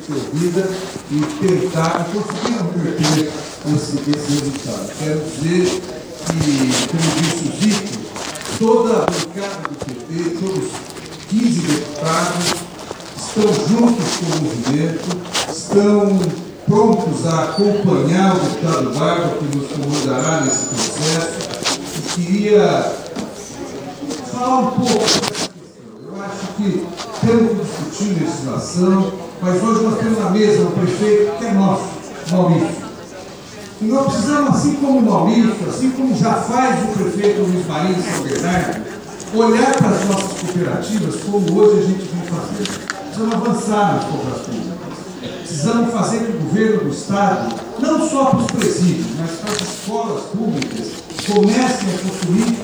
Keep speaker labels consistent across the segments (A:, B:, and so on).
A: sua vida e tentar conseguir reverter esse resultado. Quero dizer que, como disse o Zico, toda a bancada do PT, todos os 15 deputados, estão juntos com o movimento, estão prontos a acompanhar o deputado Barba, que nos comandará nesse processo, e queria falar um pouco dessa questão. Eu acho que temos que discutir legislação, mas hoje nós temos na mesa um prefeito que é nosso, Maurício. E nós precisamos, assim como o Maurício, assim como já faz o prefeito Luiz Marinho de São Bernardo, olhar para as nossas cooperativas como hoje a gente vem fazendo. Precisamos avançar nas compras públicas. Precisamos fazer que o governo do Estado, não só para os presídios, mas para as escolas públicas, comecem a construir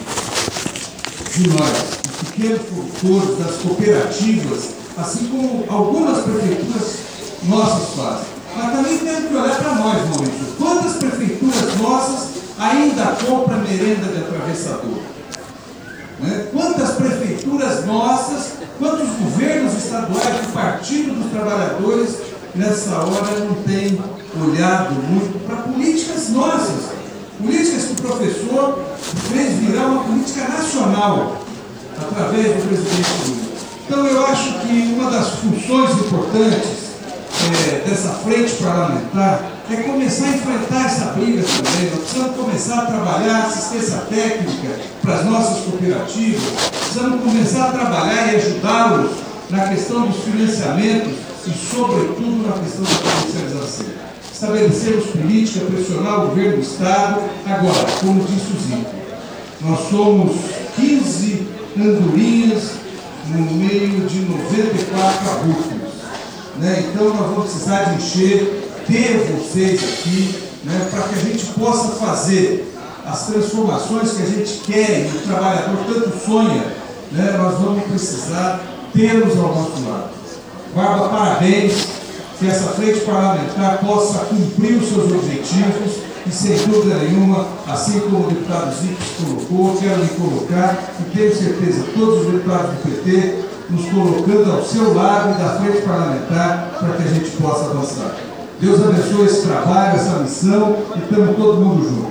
A: de nós, os pequenos produtores, das cooperativas, assim como algumas prefeituras nossas fazem. Mas também temos que olhar para nós, Maurício. Quantas prefeituras nossas ainda compram merenda de atravessador? Né? Quantas prefeituras nossas, quantos governos estaduais do Partido dos Trabalhadores nessa hora não têm olhado muito para políticas nossas, políticas que o professor fez virar uma política nacional através do presidente Lula. Então eu acho que uma das funções importantes dessa frente parlamentar é começar a enfrentar essa briga também. Nós precisamos começar a trabalhar assistência técnica para as nossas cooperativas, precisamos começar a trabalhar e ajudá-los na questão dos financiamentos e, sobretudo, na questão da comercialização. Estabelecermos política, pressionar o governo do Estado. Agora, como disse o Zico, nós somos 15 andorinhas no meio de 94 abruptos. Né? Então nós vamos precisar de encher, ter vocês aqui, né? Para que a gente possa fazer as transformações que a gente quer e o trabalhador tanto sonha, né? Nós vamos precisar tê-los ao nosso lado. Barba, parabéns, que essa frente parlamentar possa cumprir os seus objetivos e, sem dúvida nenhuma, assim como o deputado Zico colocou, quero me colocar e tenho certeza todos os deputados do PT nos colocando ao seu lado e da frente parlamentar para que a gente possa avançar. Deus abençoe esse trabalho, essa missão e estamos todo mundo junto.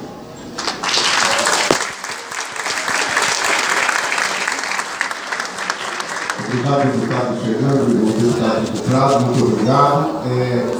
B: Obrigado, deputado Fernando, deputado Prado, muito obrigado.